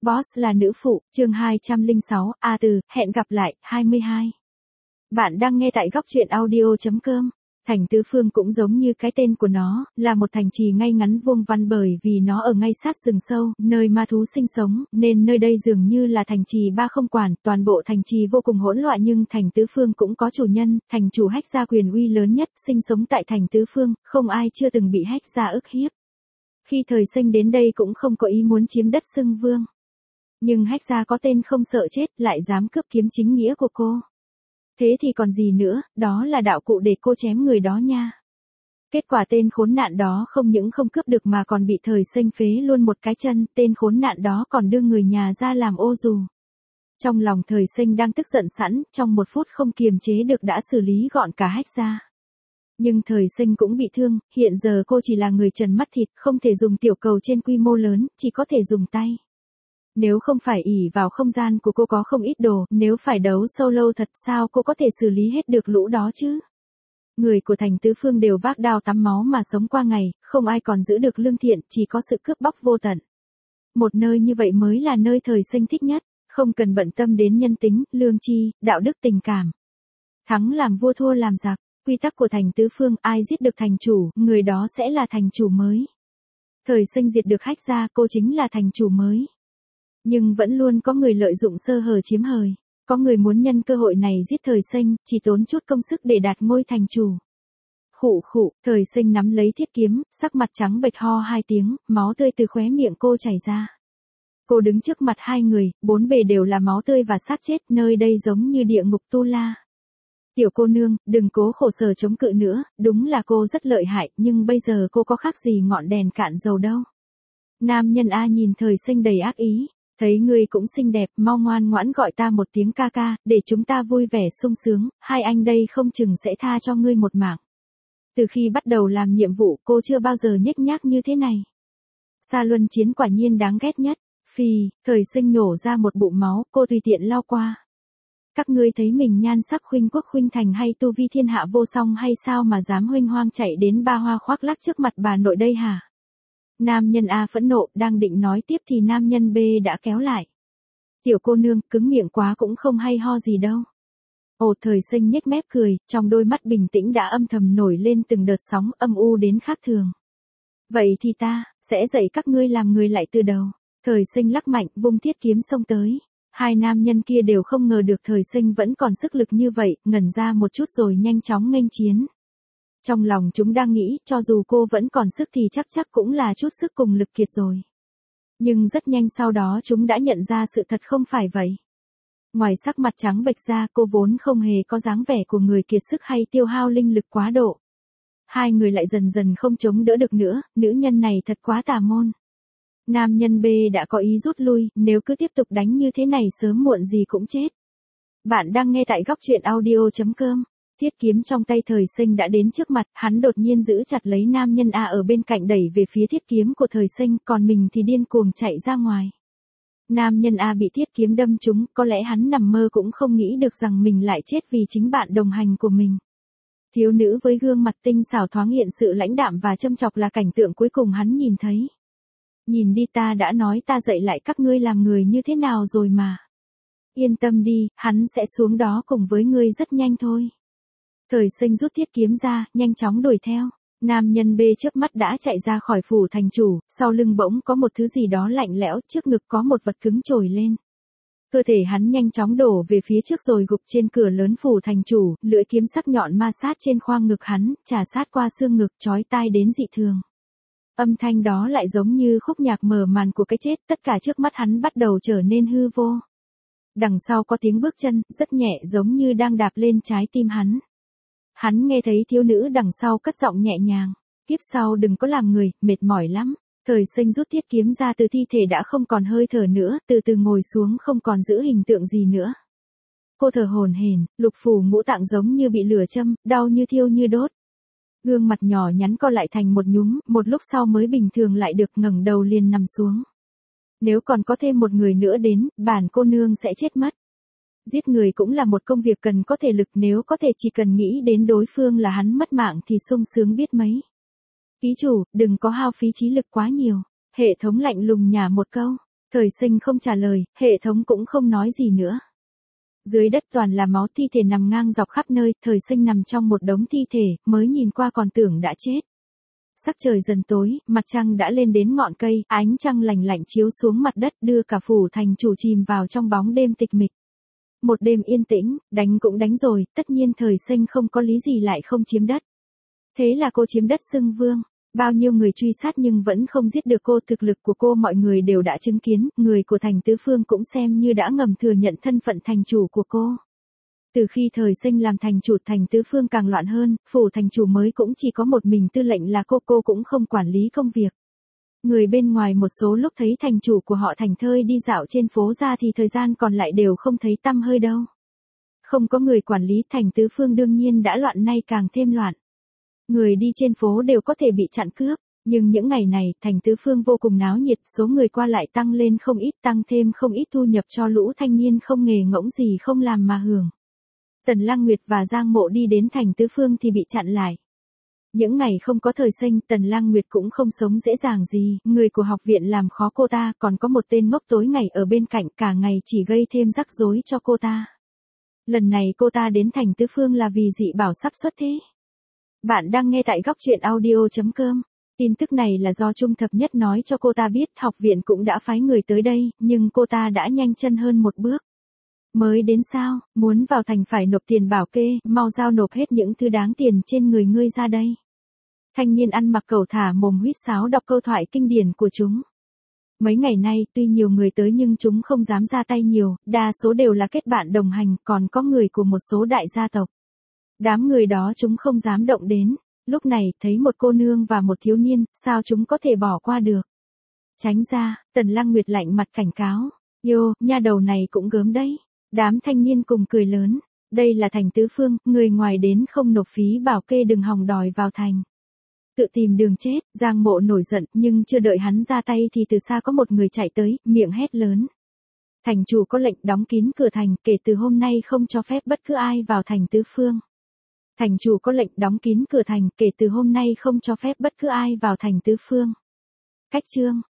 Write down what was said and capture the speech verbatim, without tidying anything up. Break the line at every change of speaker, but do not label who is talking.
Boss là nữ phụ, chương hai trăm lẻ sáu, A Từ, hẹn gặp lại, hai mươi hai. Bạn đang nghe tại góc truyện audio chấm com. Thành Tứ Phương cũng giống như cái tên của nó, là một thành trì ngay ngắn vuông vắn bởi vì nó ở ngay sát rừng sâu, nơi ma thú sinh sống, nên nơi đây dường như là thành trì ba không quản, toàn bộ thành trì vô cùng hỗn loạn nhưng Thành Tứ Phương cũng có chủ nhân, thành chủ Hách gia quyền uy lớn nhất, sinh sống tại Thành Tứ Phương, không ai chưa từng bị Hách gia ức hiếp. Khi thời sinh đến đây cũng không có ý muốn chiếm đất xưng vương. Nhưng Hách gia có tên không sợ chết, lại dám cướp kiếm chính nghĩa của cô. Thế thì còn gì nữa, đó là đạo cụ để cô chém người đó nha. Kết quả tên khốn nạn đó không những không cướp được mà còn bị thời sinh phế luôn một cái chân, tên khốn nạn đó còn đưa người nhà ra làm ô dù. Trong lòng thời sinh đang tức giận sẵn, trong một phút không kiềm chế được đã xử lý gọn cả Hách gia. Nhưng thời sinh cũng bị thương, hiện giờ cô chỉ là người trần mắt thịt, không thể dùng tiểu cầu trên quy mô lớn, chỉ có thể dùng tay. Nếu không phải ỷ vào không gian của cô có không ít đồ, nếu phải đấu solo thật sao cô có thể xử lý hết được lũ đó chứ? Người của Thành Tứ Phương đều vác đao tắm máu mà sống qua ngày, không ai còn giữ được lương thiện, chỉ có sự cướp bóc vô tận. Một nơi như vậy mới là nơi thời sinh thích nhất, không cần bận tâm đến nhân tính, lương tri, đạo đức tình cảm. Thắng làm vua thua làm giặc, quy tắc của Thành Tứ Phương, ai giết được thành chủ, người đó sẽ là thành chủ mới. Thời sinh diệt được Hách gia, cô chính là thành chủ mới. Nhưng vẫn luôn có người lợi dụng sơ hở chiếm hời. Có người muốn nhân cơ hội này giết thời sinh, chỉ tốn chút công sức để đạt ngôi thành chủ. Khụ khụ, thời sinh nắm lấy thiết kiếm, sắc mặt trắng bệch ho hai tiếng, máu tươi từ khóe miệng cô chảy ra. Cô đứng trước mặt hai người, bốn bề đều là máu tươi và xác chết, nơi đây giống như địa ngục tu la. Tiểu cô nương, đừng cố khổ sở chống cự nữa, đúng là cô rất lợi hại, nhưng bây giờ cô có khác gì ngọn đèn cạn dầu đâu. Nam nhân A nhìn thời sinh đầy ác ý. Thấy ngươi cũng xinh đẹp, mau ngoan ngoãn gọi ta một tiếng ca ca, để chúng ta vui vẻ sung sướng, hai anh đây không chừng sẽ tha cho ngươi một mạng. Từ khi bắt đầu làm nhiệm vụ cô chưa bao giờ nhếch nhác như thế này. Sa luân chiến quả nhiên đáng ghét nhất, phì, thời sinh nhổ ra một bụng máu, cô tùy tiện lau qua. Các ngươi thấy mình nhan sắc khuynh quốc khuynh thành hay tu vi thiên hạ vô song hay sao mà dám huênh hoang chạy đến ba hoa khoác lác trước mặt bà nội đây hả? Nam nhân A phẫn nộ, đang định nói tiếp thì nam nhân B đã kéo lại. Tiểu cô nương, cứng miệng quá cũng không hay ho gì đâu. Ồ, thời sinh nhếch mép cười, trong đôi mắt bình tĩnh đã âm thầm nổi lên từng đợt sóng âm u đến khác thường. Vậy thì ta, sẽ dạy các ngươi làm người lại từ đầu. Thời sinh lắc mạnh, vung thiết kiếm xông tới. Hai nam nhân kia đều không ngờ được thời sinh vẫn còn sức lực như vậy, ngẩn ra một chút rồi nhanh chóng nghênh chiến. Trong lòng chúng đang nghĩ, cho dù cô vẫn còn sức thì chắc chắc cũng là chút sức cùng lực kiệt rồi. Nhưng rất nhanh sau đó chúng đã nhận ra sự thật không phải vậy. Ngoài sắc mặt trắng bệch ra, cô vốn không hề có dáng vẻ của người kiệt sức hay tiêu hao linh lực quá độ. Hai người lại dần dần không chống đỡ được nữa, nữ nhân này thật quá tà môn. Nam nhân B đã có ý rút lui, nếu cứ tiếp tục đánh như thế này sớm muộn gì cũng chết. Bạn đang nghe tại góc truyện audio chấm com. Thiết kiếm trong tay thời sinh đã đến trước mặt, hắn đột nhiên giữ chặt lấy nam nhân A ở bên cạnh đẩy về phía thiết kiếm của thời sinh, còn mình thì điên cuồng chạy ra ngoài. Nam nhân A bị thiết kiếm đâm trúng, có lẽ hắn nằm mơ cũng không nghĩ được rằng mình lại chết vì chính bạn đồng hành của mình. Thiếu nữ với gương mặt tinh xảo thoáng hiện sự lãnh đạm và châm chọc là cảnh tượng cuối cùng hắn nhìn thấy. Nhìn đi, ta đã nói ta dạy lại các ngươi làm người như thế nào rồi mà. Yên tâm đi, hắn sẽ xuống đó cùng với ngươi rất nhanh thôi. Thời sinh rút thiết kiếm ra, nhanh chóng đuổi theo. Nam nhân B trước mắt đã chạy ra khỏi phủ thành chủ, sau lưng bỗng có một thứ gì đó lạnh lẽo, trước ngực có một vật cứng trồi lên. Cơ thể hắn nhanh chóng đổ về phía trước rồi gục trên cửa lớn phủ thành chủ, lưỡi kiếm sắc nhọn ma sát trên khoang ngực hắn, chà sát qua xương ngực chói tai đến dị thường. Âm thanh đó lại giống như khúc nhạc mở màn của cái chết, tất cả trước mắt hắn bắt đầu trở nên hư vô. Đằng sau có tiếng bước chân, rất nhẹ giống như đang đạp lên trái tim hắn. Hắn nghe thấy thiếu nữ đằng sau cất giọng nhẹ nhàng. Kiếp sau đừng có làm người, mệt mỏi lắm. Thời sinh rút thiết kiếm ra từ thi thể đã không còn hơi thở nữa, từ từ ngồi xuống không còn giữ hình tượng gì nữa. Cô thở hổn hển, lục phủ ngũ tạng giống như bị lửa châm, đau như thiêu như đốt. Gương mặt nhỏ nhắn co lại thành một nhúm, một lúc sau mới bình thường lại được, ngẩng đầu liền nằm xuống. Nếu còn có thêm một người nữa đến, bản cô nương sẽ chết mất. Giết người cũng là một công việc cần có thể lực, nếu có thể chỉ cần nghĩ đến đối phương là hắn mất mạng thì sung sướng biết mấy. Ký chủ, đừng có hao phí trí lực quá nhiều. Hệ thống lạnh lùng nhả một câu. Thời Sinh không trả lời, hệ thống cũng không nói gì nữa. Dưới đất toàn là máu, thi thể nằm ngang dọc khắp nơi, Thời Sinh nằm trong một đống thi thể, mới nhìn qua còn tưởng đã chết. Sắc trời dần tối, mặt trăng đã lên đến ngọn cây, ánh trăng lạnh lạnh chiếu xuống mặt đất, đưa cả phủ thành chủ chìm vào trong bóng đêm tịch mịch. Một đêm yên tĩnh, đánh cũng đánh rồi, tất nhiên Thời Sinh không có lý gì lại không chiếm đất. Thế là cô chiếm đất xưng vương. Bao nhiêu người truy sát nhưng vẫn không giết được cô, thực lực của cô mọi người đều đã chứng kiến, người của thành tứ phương cũng xem như đã ngầm thừa nhận thân phận thành chủ của cô. Từ khi Thời Sinh làm thành chủ, thành tứ phương càng loạn hơn, phủ thành chủ mới cũng chỉ có một mình tư lệnh là cô, cô cũng không quản lý công việc. Người bên ngoài một số lúc thấy thành chủ của họ Thành Thơi đi dạo trên phố ra thì thời gian còn lại đều không thấy tăm hơi đâu. Không có người quản lý, thành tứ phương đương nhiên đã loạn, nay càng thêm loạn. Người đi trên phố đều có thể bị chặn cướp, nhưng những ngày này, thành tứ phương vô cùng náo nhiệt, số người qua lại tăng lên không ít, tăng thêm không ít thu nhập cho lũ thanh niên không nghề ngỗng gì không làm mà hưởng. Tần Lăng Nguyệt và Giang Mộ đi đến thành tứ phương thì bị chặn lại. Những ngày không có Thời Sinh, Tần Lăng Nguyệt cũng không sống dễ dàng gì, người của học viện làm khó cô ta, còn có một tên ngốc tối ngày ở bên cạnh, cả ngày chỉ gây thêm rắc rối cho cô ta. Lần này cô ta đến thành tứ phương là vì dị bảo sắp xuất thế. Bạn đang nghe tại góc truyện audio chấm com. Tin tức này là do Trung Thập Nhất nói cho cô ta biết, học viện cũng đã phái người tới đây, nhưng cô ta đã nhanh chân hơn một bước. Mới đến sao, muốn vào thành phải nộp tiền bảo kê, mau giao nộp hết những thứ đáng tiền trên người ngươi ra đây. Thanh niên ăn mặc cẩu thả mồm huýt sáo đọc câu thoại kinh điển của chúng. Mấy ngày nay, tuy nhiều người tới nhưng chúng không dám ra tay nhiều, đa số đều là kết bạn đồng hành, còn có người của một số đại gia tộc. Đám người đó chúng không dám động đến. Lúc này, thấy một cô nương và một thiếu niên, sao chúng có thể bỏ qua được. Tránh ra, Tần Lăng Nguyệt lạnh mặt cảnh cáo. Yo, nha đầu này cũng gớm đấy. Đám thanh niên cùng cười lớn. Đây là thành tứ phương, người ngoài đến không nộp phí bảo kê đừng hòng đòi vào thành. Tự tìm đường chết, Giang Mộ nổi giận, nhưng chưa đợi hắn ra tay thì từ xa có một người chạy tới, miệng hét lớn. Thành chủ có lệnh đóng kín cửa thành, kể từ hôm nay không cho phép bất cứ ai vào thành tứ phương. Thành chủ có lệnh đóng kín cửa thành, kể từ hôm nay không cho phép bất cứ ai vào thành tứ phương. Cách chương